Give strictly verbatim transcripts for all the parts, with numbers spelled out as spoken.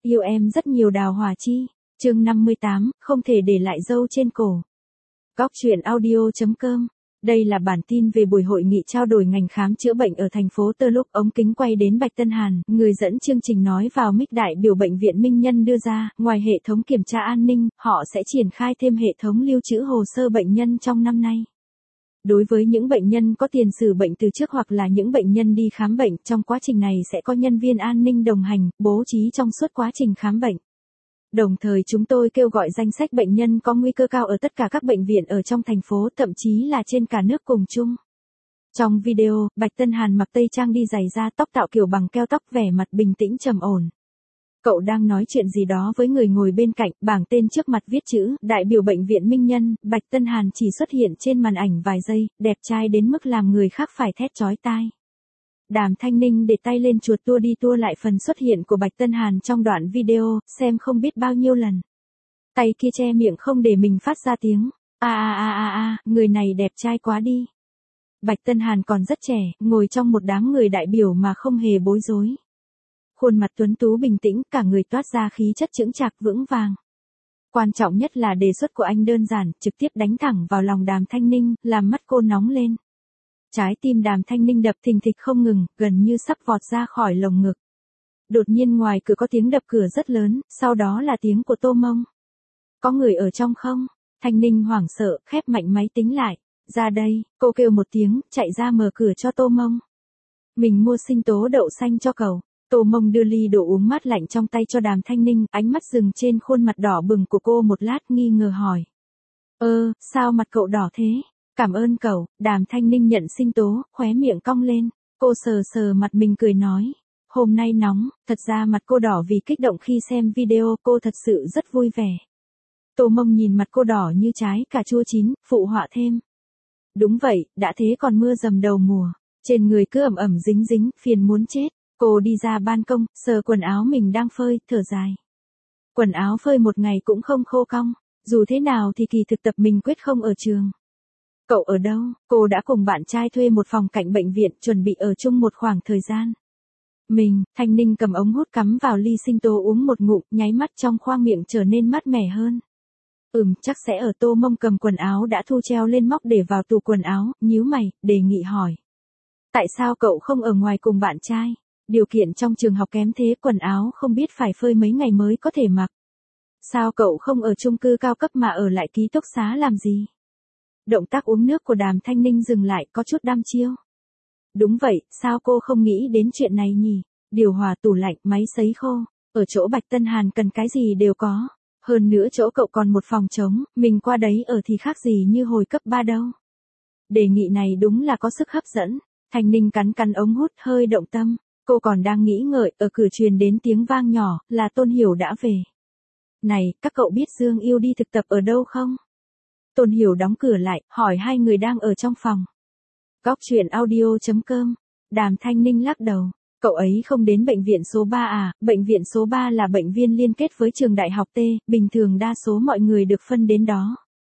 Yêu em rất nhiều Đào Hỏa Chi. Chương năm mươi tám, không thể để lại dâu trên cổ. Góc truyện audio chấm com. Đây là bản tin về buổi hội nghị trao đổi ngành khám chữa bệnh ở thành phố Tơ lúc ống kính quay đến Bạch Tân Hàn, người dẫn chương trình nói vào mic đại biểu bệnh viện Minh Nhân đưa ra, ngoài hệ thống kiểm tra an ninh, họ sẽ triển khai thêm hệ thống lưu trữ hồ sơ bệnh nhân trong năm nay. Đối với những bệnh nhân có tiền sử bệnh từ trước hoặc là những bệnh nhân đi khám bệnh, trong quá trình này sẽ có nhân viên an ninh đồng hành, bố trí trong suốt quá trình khám bệnh. Đồng thời chúng tôi kêu gọi danh sách bệnh nhân có nguy cơ cao ở tất cả các bệnh viện ở trong thành phố, thậm chí là trên cả nước cùng chung. Trong video, Bạch Tân Hàn mặc tây trang đi giày da, tóc tạo kiểu bằng keo tóc, vẻ mặt bình tĩnh trầm ổn. Cậu đang nói chuyện gì đó với người ngồi bên cạnh, bảng tên trước mặt viết chữ, đại biểu bệnh viện Minh Nhân. Bạch Tân Hàn chỉ xuất hiện trên màn ảnh vài giây, đẹp trai đến mức làm người khác phải thét chói tai. Đàm Thanh Ninh để tay lên chuột tua đi tua lại phần xuất hiện của Bạch Tân Hàn trong đoạn video, xem không biết bao nhiêu lần. Tay kia che miệng không để mình phát ra tiếng. A a a a a, người này đẹp trai quá đi. Bạch Tân Hàn còn rất trẻ, ngồi trong một đám người đại biểu mà không hề bối rối. Khuôn mặt tuấn tú bình tĩnh, cả người toát ra khí chất chững chạc vững vàng. Quan trọng nhất là đề xuất của anh đơn giản, trực tiếp đánh thẳng vào lòng Đàm Thanh Ninh, làm mắt cô nóng lên. Trái tim Đàm Thanh Ninh đập thình thịch không ngừng, gần như sắp vọt ra khỏi lồng ngực. Đột nhiên ngoài cửa có tiếng đập cửa rất lớn, sau đó là tiếng của Tô Mông. Có người ở trong không? Thanh Ninh hoảng sợ, khép mạnh máy tính lại. Ra đây, cô kêu một tiếng, chạy ra mở cửa cho Tô Mông. Mình mua sinh tố đậu xanh cho cậu. Tô Mông đưa ly đồ uống mát lạnh trong tay cho Đàm Thanh Ninh, ánh mắt dừng trên khuôn mặt đỏ bừng của cô một lát, nghi ngờ hỏi. Ơ, sao mặt cậu đỏ thế? Cảm ơn cậu. Đàm Thanh Ninh nhận sinh tố, khóe miệng cong lên. Cô sờ sờ mặt mình cười nói. Hôm nay nóng, thật ra mặt cô đỏ vì kích động khi xem video, cô thật sự rất vui vẻ. Tô Mông nhìn mặt cô đỏ như trái cà chua chín, phụ họa thêm. Đúng vậy, đã thế còn mưa dầm đầu mùa. Trên người cứ ẩm ẩm dính dính, phiền muốn chết. Cô đi ra ban công, sờ quần áo mình đang phơi, thở dài. Quần áo phơi một ngày cũng không khô cong. Dù thế nào thì kỳ thực tập mình quyết không ở trường. Cậu ở đâu? Cô đã cùng bạn trai thuê một phòng cạnh bệnh viện, chuẩn bị ở chung một khoảng thời gian. Mình, Thanh Ninh cầm ống hút cắm vào ly sinh tố uống một ngụm, nháy mắt trong khoang miệng trở nên mát mẻ hơn. Ừm, chắc sẽ ở. Tô Mông cầm quần áo đã thu treo lên móc để vào tủ quần áo, nhíu mày, đề nghị hỏi. Tại sao cậu không ở ngoài cùng bạn trai? Điều kiện trong trường học kém thế, quần áo không biết phải phơi mấy ngày mới có thể mặc. Sao cậu không ở chung cư cao cấp mà ở lại ký túc xá làm gì? Động tác uống nước của Đàm Thanh Ninh dừng lại, có chút đăm chiêu. Đúng vậy, sao cô không nghĩ đến chuyện này nhỉ? Điều hòa, tủ lạnh, máy sấy khô. Ở chỗ Bạch Tân Hàn cần cái gì đều có. Hơn nữa chỗ cậu còn một phòng trống, mình qua đấy ở thì khác gì như hồi cấp ba đâu. Đề nghị này đúng là có sức hấp dẫn. Thanh Ninh cắn cắn ống hút, hơi động tâm. Cô còn đang nghĩ ngợi, ở cửa truyền đến tiếng vang nhỏ, là Tôn Hiểu đã về. Này, các cậu biết Dương Yêu đi thực tập ở đâu không? Tôn Hiểu đóng cửa lại, hỏi hai người đang ở trong phòng. Góc truyện audio chấm com. Đàm Thanh Ninh lắc đầu. Cậu ấy không đến bệnh viện số ba à? Bệnh viện số ba là bệnh viện liên kết với trường đại học T, bình thường đa số mọi người được phân đến đó.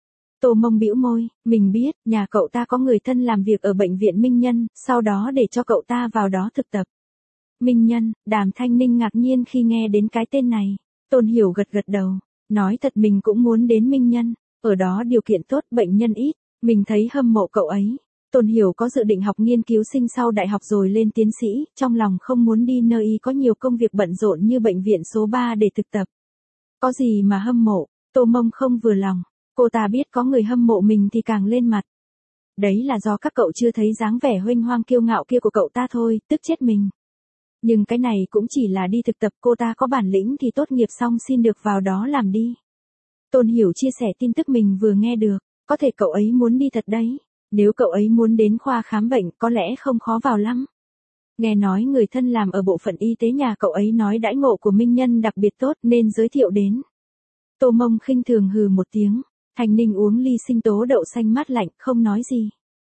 Tô Mông bĩu môi, mình biết, nhà cậu ta có người thân làm việc ở bệnh viện Minh Nhân, sau đó để cho cậu ta vào đó thực tập. Minh Nhân, Đàm Thanh Ninh ngạc nhiên khi nghe đến cái tên này. Tôn Hiểu gật gật đầu, nói thật mình cũng muốn đến Minh Nhân, ở đó điều kiện tốt, bệnh nhân ít, mình thấy hâm mộ cậu ấy. Tôn Hiểu có dự định học nghiên cứu sinh sau đại học rồi lên tiến sĩ, trong lòng không muốn đi nơi có nhiều công việc bận rộn như bệnh viện số ba để thực tập. Có gì mà hâm mộ? Tô Mông không vừa lòng, cô ta biết có người hâm mộ mình thì càng lên mặt. Đấy là do các cậu chưa thấy dáng vẻ huênh hoang kiêu ngạo kia của cậu ta thôi, tức chết mình. Nhưng cái này cũng chỉ là đi thực tập, cô ta có bản lĩnh thì tốt nghiệp xong xin được vào đó làm đi. Tôn Hiểu chia sẻ tin tức mình vừa nghe được, có thể cậu ấy muốn đi thật đấy. Nếu cậu ấy muốn đến khoa khám bệnh, có lẽ không khó vào lắm. Nghe nói người thân làm ở bộ phận y tế nhà cậu ấy nói đãi ngộ của Minh Nhân đặc biệt tốt nên giới thiệu đến. Tô Mông khinh thường hừ một tiếng, Thanh Ninh uống ly sinh tố đậu xanh mát lạnh, không nói gì.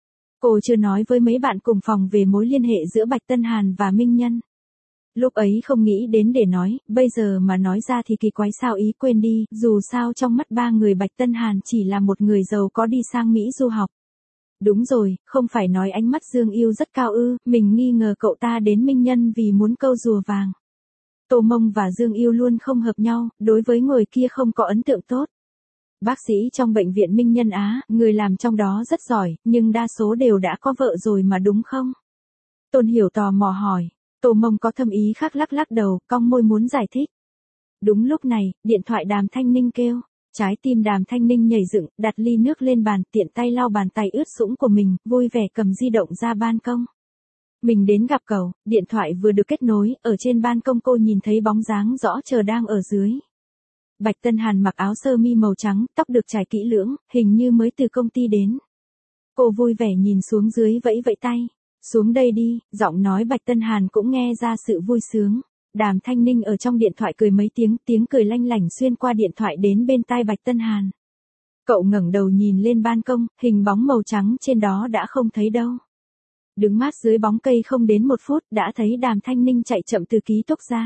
Cô chưa nói với mấy bạn cùng phòng về mối liên hệ giữa Bạch Tân Hàn và Minh Nhân. Lúc ấy không nghĩ đến để nói, bây giờ mà nói ra thì kỳ quái, sao ý quên đi, dù sao trong mắt ba người Bạch Tân Hàn chỉ là một người giàu có đi sang Mỹ du học. Đúng rồi, không phải nói ánh mắt Dương Yêu rất cao ư, mình nghi ngờ cậu ta đến Minh Nhân vì muốn câu rùa vàng. Tô Mông và Dương Yêu luôn không hợp nhau, đối với người kia không có ấn tượng tốt. Bác sĩ trong bệnh viện Minh Nhân Á, người làm trong đó rất giỏi, nhưng đa số đều đã có vợ rồi mà đúng không? Tôn Hiểu tò mò hỏi. Tô Mông có thâm ý khác lắc lắc đầu, cong môi muốn giải thích. Đúng lúc này, điện thoại Đàm Thanh Ninh kêu. Trái tim Đàm Thanh Ninh nhảy dựng, đặt ly nước lên bàn, tiện tay lau bàn tay ướt sũng của mình, vui vẻ cầm di động ra ban công. Mình đến gặp cậu, điện thoại vừa được kết nối, ở trên ban công cô nhìn thấy bóng dáng rõ chờ đang ở dưới. Bạch Tân Hàn mặc áo sơ mi màu trắng, tóc được chải kỹ lưỡng, hình như mới từ công ty đến. Cô vui vẻ nhìn xuống dưới vẫy vẫy tay. Xuống đây đi, giọng nói Bạch Tân Hàn cũng nghe ra sự vui sướng. Đàm Thanh Ninh ở trong điện thoại cười mấy tiếng, tiếng cười lanh lảnh xuyên qua điện thoại đến bên tai Bạch Tân Hàn. Cậu ngẩng đầu nhìn lên ban công, hình bóng màu trắng trên đó đã không thấy đâu. Đứng mát dưới bóng cây không đến một phút đã thấy Đàm Thanh Ninh chạy chậm từ ký túc ra.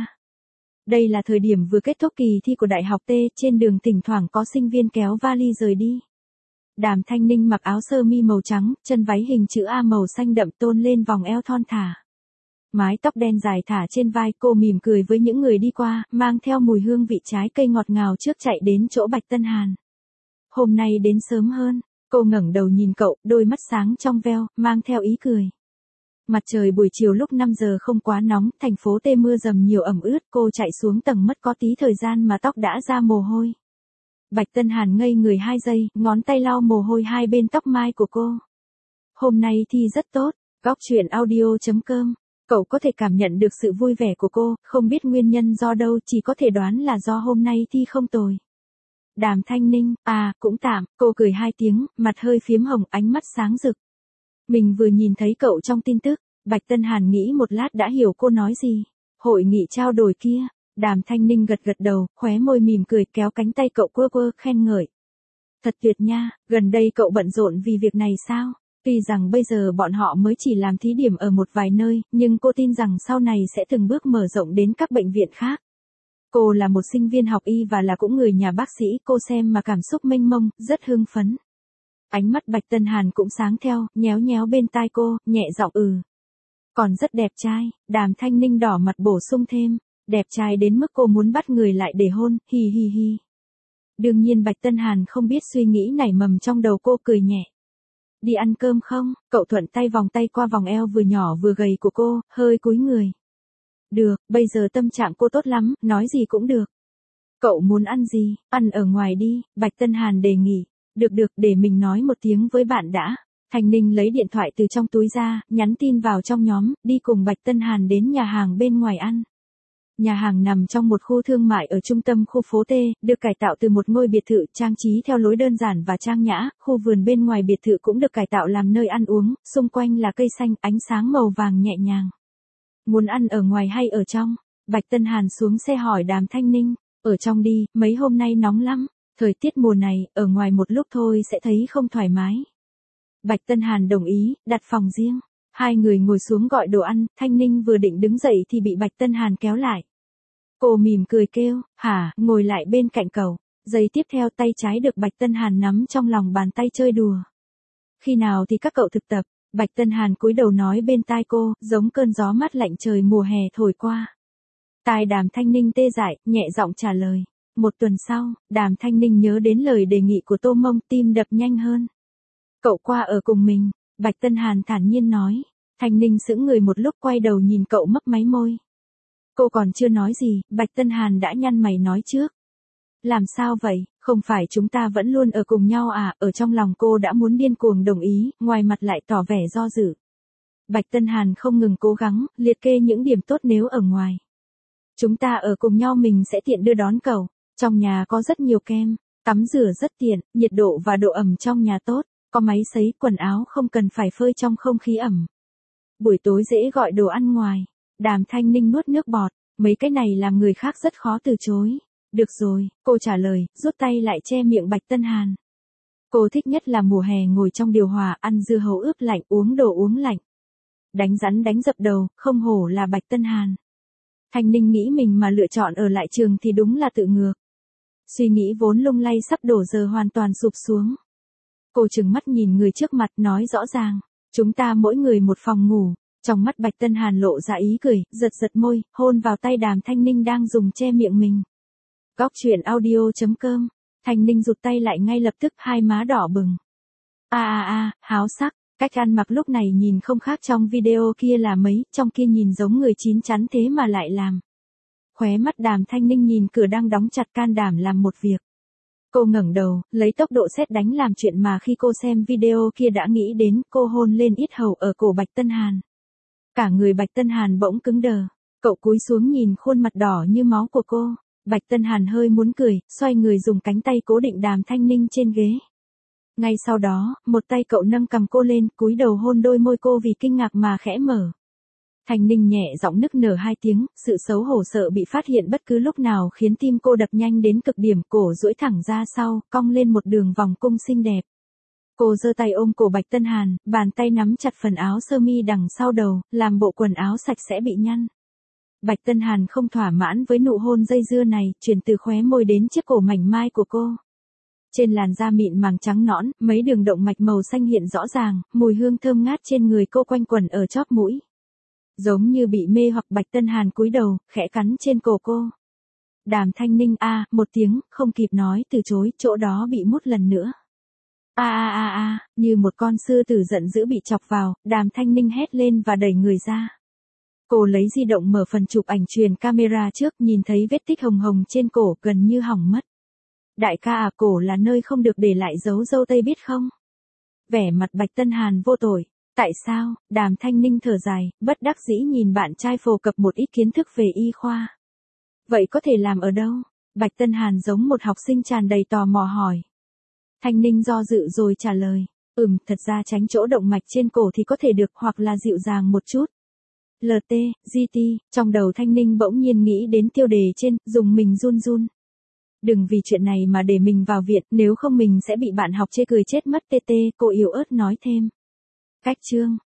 Đây là thời điểm vừa kết thúc kỳ thi của Đại học T, trên đường thỉnh thoảng có sinh viên kéo vali rời đi. Đàm Thanh Ninh mặc áo sơ mi màu trắng, chân váy hình chữ A màu xanh đậm tôn lên vòng eo thon thả. Mái tóc đen dài thả trên vai, cô mỉm cười với những người đi qua, mang theo mùi hương vị trái cây ngọt ngào trước chạy đến chỗ Bạch Tân Hàn. Hôm nay đến sớm hơn, cô ngẩng đầu nhìn cậu, đôi mắt sáng trong veo, mang theo ý cười. Mặt trời buổi chiều lúc năm giờ không quá nóng, thành phố T mưa dầm nhiều ẩm ướt, cô chạy xuống tầng mất có tí thời gian mà tóc đã ra mồ hôi. Bạch Tân Hàn ngây người hai giây, ngón tay lau mồ hôi hai bên tóc mai của cô. Hôm nay thi rất tốt, góc truyện audio chấm com. Cậu có thể cảm nhận được sự vui vẻ của cô, không biết nguyên nhân do đâu, chỉ có thể đoán là do hôm nay thi không tồi. Đàm Thanh Ninh, à, cũng tạm, cô cười hai tiếng, mặt hơi phiếm hồng, ánh mắt sáng rực. Mình vừa nhìn thấy cậu trong tin tức, Bạch Tân Hàn nghĩ một lát đã hiểu cô nói gì. Hội nghị trao đổi kia, Đàm Thanh Ninh gật gật đầu, khóe môi mỉm cười kéo cánh tay cậu quơ quơ, khen ngợi. Thật tuyệt nha, gần đây cậu bận rộn vì việc này sao? Tuy rằng bây giờ bọn họ mới chỉ làm thí điểm ở một vài nơi, nhưng cô tin rằng sau này sẽ từng bước mở rộng đến các bệnh viện khác. Cô là một sinh viên học y và là cũng người nhà bác sĩ, cô xem mà cảm xúc mênh mông, rất hưng phấn. Ánh mắt Bạch Tân Hàn cũng sáng theo, nhéo nhéo bên tai cô, nhẹ giọng ừ. Còn rất đẹp trai, Đàm Thanh Ninh đỏ mặt bổ sung thêm, đẹp trai đến mức cô muốn bắt người lại để hôn, hi hi hi. Đương nhiên Bạch Tân Hàn không biết suy nghĩ nảy mầm trong đầu cô, cười nhẹ. Đi ăn cơm không? Cậu thuận tay vòng tay qua vòng eo vừa nhỏ vừa gầy của cô, hơi cúi người. Được, bây giờ tâm trạng cô tốt lắm, nói gì cũng được. Cậu muốn ăn gì? Ăn ở ngoài đi, Bạch Tân Hàn đề nghị. Được được, để mình nói một tiếng với bạn đã. Thanh Ninh lấy điện thoại từ trong túi ra, nhắn tin vào trong nhóm, đi cùng Bạch Tân Hàn đến nhà hàng bên ngoài ăn. Nhà hàng nằm trong một khu thương mại ở trung tâm khu phố T, được cải tạo từ một ngôi biệt thự trang trí theo lối đơn giản và trang nhã, khu vườn bên ngoài biệt thự cũng được cải tạo làm nơi ăn uống, xung quanh là cây xanh, ánh sáng màu vàng nhẹ nhàng. Muốn ăn ở ngoài hay ở trong? Bạch Tân Hàn xuống xe hỏi Đàm Thanh Ninh, ở trong đi, mấy hôm nay nóng lắm, thời tiết mùa này, ở ngoài một lúc thôi sẽ thấy không thoải mái. Bạch Tân Hàn đồng ý, đặt phòng riêng. Hai người ngồi xuống gọi đồ ăn, Thanh Ninh vừa định đứng dậy thì bị Bạch Tân Hàn kéo lại. Cô mỉm cười kêu, hả, ngồi lại bên cạnh cậu. Giây tiếp theo tay trái được Bạch Tân Hàn nắm trong lòng bàn tay chơi đùa. Khi nào thì các cậu thực tập? Bạch Tân Hàn cúi đầu nói bên tai cô, giống cơn gió mát lạnh trời mùa hè thổi qua. Tai Đàm Thanh Ninh tê dại, nhẹ giọng trả lời. Một tuần sau, Đàm Thanh Ninh nhớ đến lời đề nghị của Tô Mông, tim đập nhanh hơn. Cậu qua ở cùng mình, Bạch Tân Hàn thản nhiên nói. Thanh Ninh sững người một lúc quay đầu nhìn cậu mấp máy môi. Cô còn chưa nói gì, Bạch Tân Hàn đã nhăn mày nói trước. Làm sao vậy, không phải chúng ta vẫn luôn ở cùng nhau à? Ở trong lòng cô đã muốn điên cuồng đồng ý, ngoài mặt lại tỏ vẻ do dự. Bạch Tân Hàn không ngừng cố gắng, liệt kê những điểm tốt nếu ở ngoài. Chúng ta ở cùng nhau mình sẽ tiện đưa đón cậu. Trong nhà có rất nhiều kem, tắm rửa rất tiện, nhiệt độ và độ ẩm trong nhà tốt, có máy sấy quần áo không cần phải phơi trong không khí ẩm. Buổi tối dễ gọi đồ ăn ngoài. Đàm Thanh Ninh nuốt nước bọt, mấy cái này làm người khác rất khó từ chối. Được rồi, cô trả lời, rút tay lại che miệng Bạch Tân Hàn. Cô thích nhất là mùa hè ngồi trong điều hòa, ăn dưa hấu ướp lạnh, uống đồ uống lạnh. Đánh rắn đánh dập đầu, không hổ là Bạch Tân Hàn. Thanh Ninh nghĩ mình mà lựa chọn ở lại trường thì đúng là tự ngược. Suy nghĩ vốn lung lay sắp đổ giờ hoàn toàn sụp xuống. Cô trừng mắt nhìn người trước mặt nói rõ ràng, chúng ta mỗi người một phòng ngủ, Trong mắt Bạch Tân Hàn lộ ra ý cười, giật giật môi, hôn vào tay Đàm Thanh Ninh đang dùng che miệng mình. Góc truyện audio chấm com. Thanh Ninh rụt tay lại ngay lập tức, hai má đỏ bừng. A a a, háo sắc, cách ăn mặc lúc này nhìn không khác trong video kia là mấy, trong kia nhìn giống người chín chắn thế mà lại làm. Khóe mắt Đàm Thanh Ninh nhìn cửa đang đóng chặt, can đảm làm một việc. Cô ngẩng đầu, lấy tốc độ sét đánh làm chuyện mà khi cô xem video kia đã nghĩ đến, cô hôn lên yết hầu ở cổ Bạch Tân Hàn. Cả người Bạch Tân Hàn bỗng cứng đờ, cậu cúi xuống nhìn khuôn mặt đỏ như máu của cô. Bạch Tân Hàn hơi muốn cười, xoay người dùng cánh tay cố định Đàm Thanh Ninh trên ghế. Ngay sau đó, một tay cậu nâng cằm cô lên, cúi đầu hôn đôi môi cô vì kinh ngạc mà khẽ mở. Thanh Ninh nhẹ giọng nức nở hai tiếng, sự xấu hổ sợ bị phát hiện bất cứ lúc nào khiến tim cô đập nhanh đến cực điểm, cổ duỗi thẳng ra sau, cong lên một đường vòng cung xinh đẹp. Cô giơ tay ôm cổ Bạch Tân Hàn, bàn tay nắm chặt phần áo sơ mi đằng sau đầu, làm bộ quần áo sạch sẽ bị nhăn. Bạch Tân Hàn không thỏa mãn với nụ hôn dây dưa này, chuyển từ khóe môi đến chiếc cổ mảnh mai của cô. Trên làn da mịn màng trắng nõn, mấy đường động mạch màu xanh hiện rõ ràng, mùi hương thơm ngát trên người cô quanh quẩn ở chóp mũi. Giống như bị mê hoặc, Bạch Tân Hàn cúi đầu, khẽ cắn trên cổ cô. Đàm Thanh Ninh a, một tiếng, không kịp nói từ chối, chỗ đó bị mút lần nữa. A a a a, như một con sư tử giận dữ bị chọc vào, Đàm Thanh Ninh hét lên và đẩy người ra. Cô lấy di động mở phần chụp ảnh truyền camera trước, nhìn thấy vết tích hồng hồng trên cổ, gần như hỏng mất. Đại ca à, cổ là nơi không được để lại dấu dâu tây biết không? Vẻ mặt Bạch Tân Hàn vô tội. Tại sao? Đàm Thanh Ninh thở dài, bất đắc dĩ nhìn bạn trai phổ cập một ít kiến thức về y khoa. Vậy có thể làm ở đâu? Bạch Tân Hàn giống một học sinh tràn đầy tò mò hỏi. Thanh Ninh do dự rồi trả lời. Ừm, thật ra tránh chỗ động mạch trên cổ thì có thể được, hoặc là dịu dàng một chút. lờ tê, giê tê, trong đầu Thanh Ninh bỗng nhiên nghĩ đến tiêu đề trên, dùng mình run run. Đừng vì chuyện này mà để mình vào viện, nếu không mình sẽ bị bạn học chê cười chết mất. tê tê, cô yếu ớt nói thêm. Cách chương